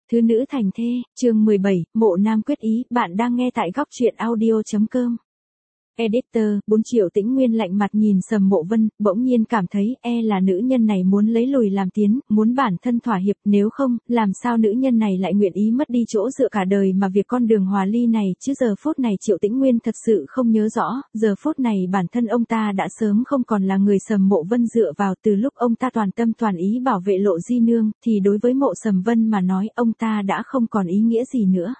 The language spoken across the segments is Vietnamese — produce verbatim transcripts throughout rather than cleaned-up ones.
Thứ nữ thành thê, chương mười bảy, Mộ Nam quyết ý, bạn đang nghe tại góc truyện audio chấm com. Editor, bốn Triệu Tĩnh Nguyên lạnh mặt nhìn Sầm Mộ Vân, bỗng nhiên cảm thấy e là nữ nhân này muốn lấy lùi làm tiến, muốn bản thân thỏa hiệp, nếu không, làm sao nữ nhân này lại nguyện ý mất đi chỗ dựa cả đời mà việc con đường hòa ly này, chứ giờ phút này Triệu Tĩnh Nguyên thật sự không nhớ rõ, giờ phút này bản thân ông ta đã sớm không còn là người Sầm Mộ Vân dựa vào, từ lúc ông ta toàn tâm toàn ý bảo vệ Lộ Di Nương, thì đối với Mộ Sầm Vân mà nói, ông ta đã không còn ý nghĩa gì nữa.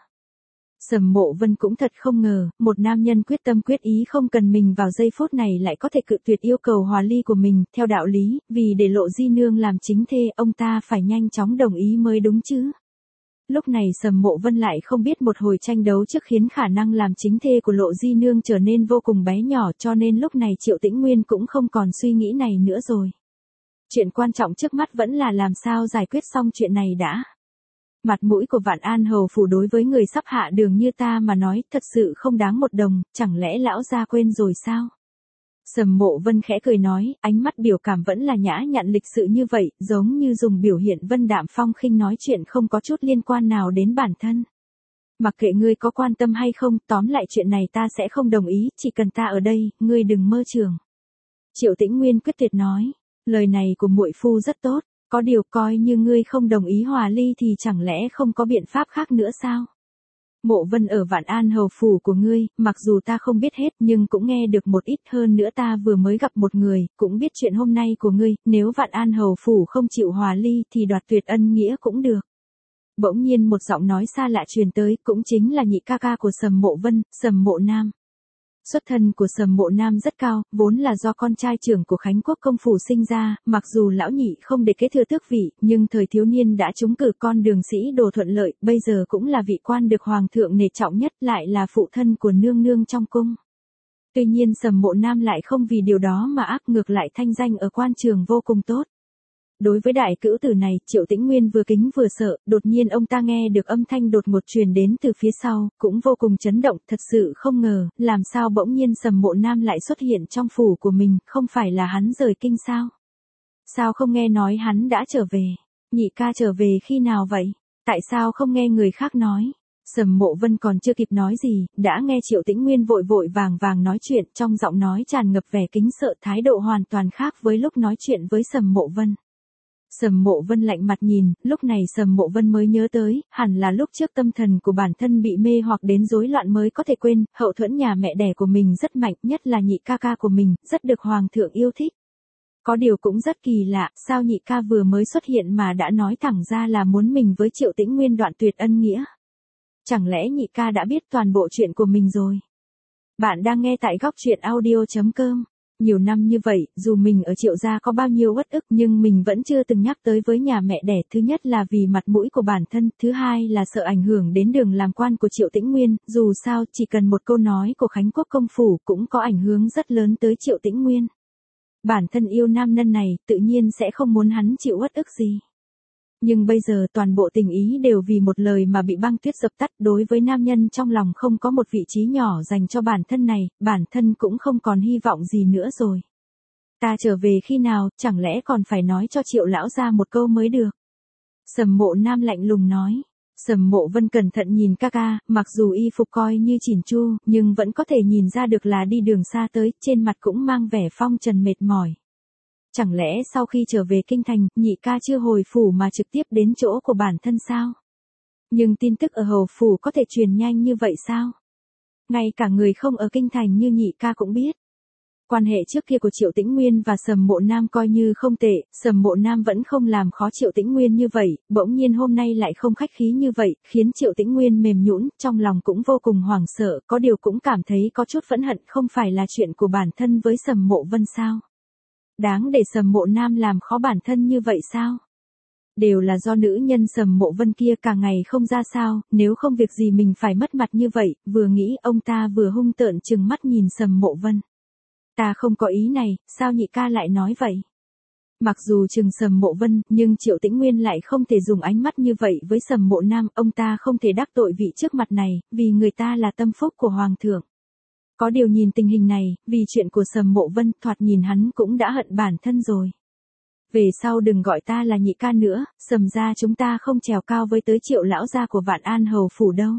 Sầm Mộ Vân cũng thật không ngờ, một nam nhân quyết tâm quyết ý không cần mình vào giây phút này lại có thể cự tuyệt yêu cầu hòa ly của mình, theo đạo lý, vì để Lộ Di Nương làm chính thê, ông ta phải nhanh chóng đồng ý mới đúng chứ. Lúc này Sầm Mộ Vân lại không biết một hồi tranh đấu trước khiến khả năng làm chính thê của Lộ Di Nương trở nên vô cùng bé nhỏ, cho nên lúc này Triệu Tĩnh Nguyên cũng không còn suy nghĩ này nữa rồi. Chuyện quan trọng trước mắt vẫn là làm sao giải quyết xong chuyện này đã. Mặt mũi của Vạn An Hầu phủ đối với người sắp hạ đường như ta mà nói, thật sự không đáng một đồng, chẳng lẽ lão gia quên rồi sao? Sầm Mộ Vân khẽ cười nói, ánh mắt biểu cảm vẫn là nhã nhặn lịch sự như vậy, giống như dùng biểu hiện vân đạm phong khinh nói chuyện không có chút liên quan nào đến bản thân. Mặc kệ ngươi có quan tâm hay không, tóm lại chuyện này ta sẽ không đồng ý, chỉ cần ta ở đây, ngươi đừng mơ tưởng. Triệu Tĩnh Nguyên quyết tuyệt nói, lời này của muội phu rất tốt. Có điều coi như ngươi không đồng ý hòa ly thì chẳng lẽ không có biện pháp khác nữa sao? Mộ Vân ở Vạn An Hầu phủ của ngươi, mặc dù ta không biết hết nhưng cũng nghe được một ít, hơn nữa ta vừa mới gặp một người, cũng biết chuyện hôm nay của ngươi, nếu Vạn An Hầu phủ không chịu hòa ly thì đoạt tuyệt ân nghĩa cũng được. Bỗng nhiên một giọng nói xa lạ truyền tới, cũng chính là nhị ca ca của Sầm Mộ Vân, Sầm Mộ Nam. Xuất thân của Sầm Mộ Nam rất cao, vốn là do con trai trưởng của Khánh Quốc công phủ sinh ra, mặc dù lão nhị không để kế thừa tước vị, nhưng thời thiếu niên đã trúng cử con đường sĩ đồ thuận lợi, bây giờ cũng là vị quan được hoàng thượng nể trọng nhất, lại là phụ thân của nương nương trong cung. Tuy nhiên Sầm Mộ Nam lại không vì điều đó mà ác, ngược lại thanh danh ở quan trường vô cùng tốt. Đối với đại cữu tử này, Triệu Tĩnh Nguyên vừa kính vừa sợ, đột nhiên ông ta nghe được âm thanh đột ngột truyền đến từ phía sau, cũng vô cùng chấn động, thật sự không ngờ, làm sao bỗng nhiên Sầm Mộ Nam lại xuất hiện trong phủ của mình, không phải là hắn rời kinh sao? Sao không nghe nói hắn đã trở về? Nhị ca trở về khi nào vậy? Tại sao không nghe người khác nói? Sầm Mộ Vân còn chưa kịp nói gì, đã nghe Triệu Tĩnh Nguyên vội vội vàng vàng nói chuyện, trong giọng nói tràn ngập vẻ kính sợ, thái độ hoàn toàn khác với lúc nói chuyện với Sầm Mộ Vân. Sầm Mộ Vân lạnh mặt nhìn, lúc này Sầm Mộ Vân mới nhớ tới, hẳn là lúc trước tâm thần của bản thân bị mê hoặc đến rối loạn mới có thể quên, hậu thuẫn nhà mẹ đẻ của mình rất mạnh, nhất là nhị ca ca của mình, rất được hoàng thượng yêu thích. Có điều cũng rất kỳ lạ, sao nhị ca vừa mới xuất hiện mà đã nói thẳng ra là muốn mình với Triệu Tĩnh Nguyên đoạn tuyệt ân nghĩa. Chẳng lẽ nhị ca đã biết toàn bộ chuyện của mình rồi? Bạn đang nghe tại góc truyện audio chấm com. Nhiều năm như vậy, dù mình ở Triệu gia có bao nhiêu uất ức nhưng mình vẫn chưa từng nhắc tới với nhà mẹ đẻ, thứ nhất là vì mặt mũi của bản thân, thứ hai là sợ ảnh hưởng đến đường làm quan của Triệu Tĩnh Nguyên, dù sao chỉ cần một câu nói của Khánh Quốc công phủ cũng có ảnh hưởng rất lớn tới Triệu Tĩnh Nguyên. Bản thân yêu nam nhân này, tự nhiên sẽ không muốn hắn chịu uất ức gì. Nhưng bây giờ toàn bộ tình ý đều vì một lời mà bị băng tuyết dập tắt, đối với nam nhân trong lòng không có một vị trí nhỏ dành cho bản thân này, bản thân cũng không còn hy vọng gì nữa rồi. Ta trở về khi nào, chẳng lẽ còn phải nói cho Triệu lão gia một câu mới được? Sầm Mộ Nam lạnh lùng nói. Sầm Mộ Vân cẩn thận nhìn ca ca, mặc dù y phục coi như chỉn chu, nhưng vẫn có thể nhìn ra được là đi đường xa tới, trên mặt cũng mang vẻ phong trần mệt mỏi. Chẳng lẽ sau khi trở về kinh thành, nhị ca chưa hồi phủ mà trực tiếp đến chỗ của bản thân sao? Nhưng tin tức ở hầu phủ có thể truyền nhanh như vậy sao? Ngay cả người không ở kinh thành như nhị ca cũng biết. Quan hệ trước kia của Triệu Tĩnh Nguyên và Sầm Mộ Nam coi như không tệ, Sầm Mộ Nam vẫn không làm khó Triệu Tĩnh Nguyên như vậy, bỗng nhiên hôm nay lại không khách khí như vậy, khiến Triệu Tĩnh Nguyên mềm nhũn, trong lòng cũng vô cùng hoảng sợ, có điều cũng cảm thấy có chút phẫn hận, không phải là chuyện của bản thân với Sầm Mộ Vân sao? Đáng để Sầm Mộ Nam làm khó bản thân như vậy sao? Đều là do nữ nhân Sầm Mộ Vân kia cả ngày không ra sao, nếu không việc gì mình phải mất mặt như vậy, vừa nghĩ ông ta vừa hung tợn trừng mắt nhìn Sầm Mộ Vân. Ta không có ý này, sao nhị ca lại nói vậy? Mặc dù trừng Sầm Mộ Vân, nhưng Triệu Tĩnh Nguyên lại không thể dùng ánh mắt như vậy với Sầm Mộ Nam, ông ta không thể đắc tội vị trước mặt này, vì người ta là tâm phúc của hoàng thượng. Có điều nhìn tình hình này, vì chuyện của Sầm Mộ Vân, thoạt nhìn hắn cũng đã hận bản thân rồi. Về sau đừng gọi ta là nhị ca nữa, Sầm gia chúng ta không trèo cao với tới Triệu lão gia của Vạn An hầu phủ đâu.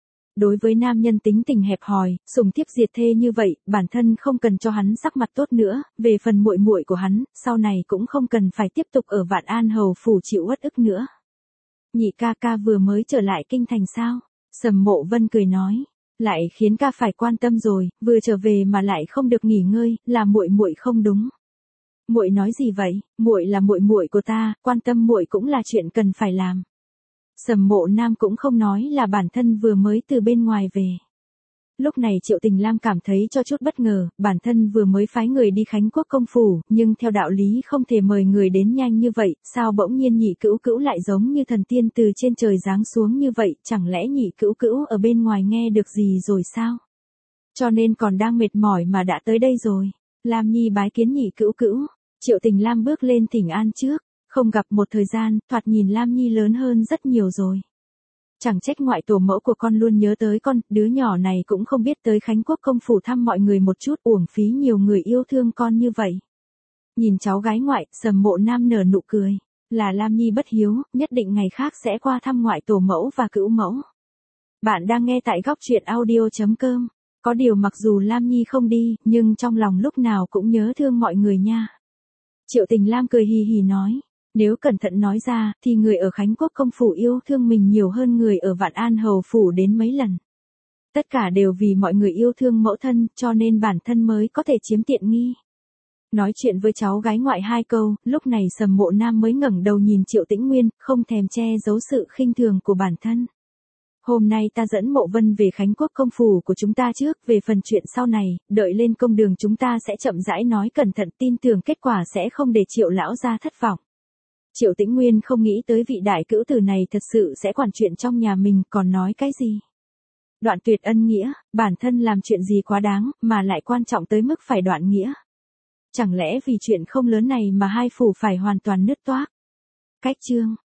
Đối với nam nhân tính tình hẹp hòi, sủng thiếp diệt thê như vậy, bản thân không cần cho hắn sắc mặt tốt nữa, về phần muội muội của hắn, sau này cũng không cần phải tiếp tục ở Vạn An hầu phủ chịu uất ức nữa. Nhị ca ca vừa mới trở lại kinh thành sao? Sầm Mộ Vân cười nói, lại khiến ca phải quan tâm rồi, vừa trở về mà lại không được nghỉ ngơi, là muội muội không đúng. Muội nói gì vậy? Muội là muội muội của ta, quan tâm muội cũng là chuyện cần phải làm. Sầm Mộ Nam cũng không nói là bản thân vừa mới từ bên ngoài về. Lúc này Triệu Tình Lam cảm thấy cho chút bất ngờ, bản thân vừa mới phái người đi Khánh Quốc công phủ, nhưng theo đạo lý không thể mời người đến nhanh như vậy, sao bỗng nhiên nhị cữu cữu lại giống như thần tiên từ trên trời giáng xuống như vậy, chẳng lẽ nhị cữu cữu ở bên ngoài nghe được gì rồi sao? Cho nên còn đang mệt mỏi mà đã tới đây rồi. Lam Nhi bái kiến nhị cữu cữu. Triệu Tình Lam bước lên thỉnh an trước, không gặp một thời gian, thoạt nhìn Lam Nhi lớn hơn rất nhiều rồi. Chẳng trách ngoại tổ mẫu của con luôn nhớ tới con, đứa nhỏ này cũng không biết tới Khánh Quốc công phủ thăm mọi người một chút, uổng phí nhiều người yêu thương con như vậy. Nhìn cháu gái ngoại, Sầm Mộ Nam nở nụ cười, là Lam Nhi bất hiếu, nhất định ngày khác sẽ qua thăm ngoại tổ mẫu và cữu mẫu. Bạn đang nghe tại góc truyện audio chấm com. Có điều mặc dù Lam Nhi không đi, nhưng trong lòng lúc nào cũng nhớ thương mọi người nha. Triệu Tình Lam cười hì hì nói, nếu cẩn thận nói ra, thì người ở Khánh Quốc công phủ yêu thương mình nhiều hơn người ở Vạn An hầu phủ đến mấy lần. Tất cả đều vì mọi người yêu thương mẫu thân, cho nên bản thân mới có thể chiếm tiện nghi. Nói chuyện với cháu gái ngoại hai câu, lúc này Sầm Mộ Nam mới ngẩng đầu nhìn Triệu Tĩnh Nguyên, không thèm che giấu sự khinh thường của bản thân. Hôm nay ta dẫn Mộ Vân về Khánh Quốc công phủ của chúng ta trước, về phần chuyện sau này, đợi lên công đường chúng ta sẽ chậm rãi nói cẩn thận, tin tưởng kết quả sẽ không để Triệu lão gia thất vọng. Triệu Tĩnh Nguyên không nghĩ tới vị đại cữu tử này thật sự sẽ quản chuyện trong nhà mình, còn nói cái gì? Đoạn tuyệt ân nghĩa, bản thân làm chuyện gì quá đáng, mà lại quan trọng tới mức phải đoạn nghĩa. Chẳng lẽ vì chuyện không lớn này mà hai phủ phải hoàn toàn nứt toác? Cách chương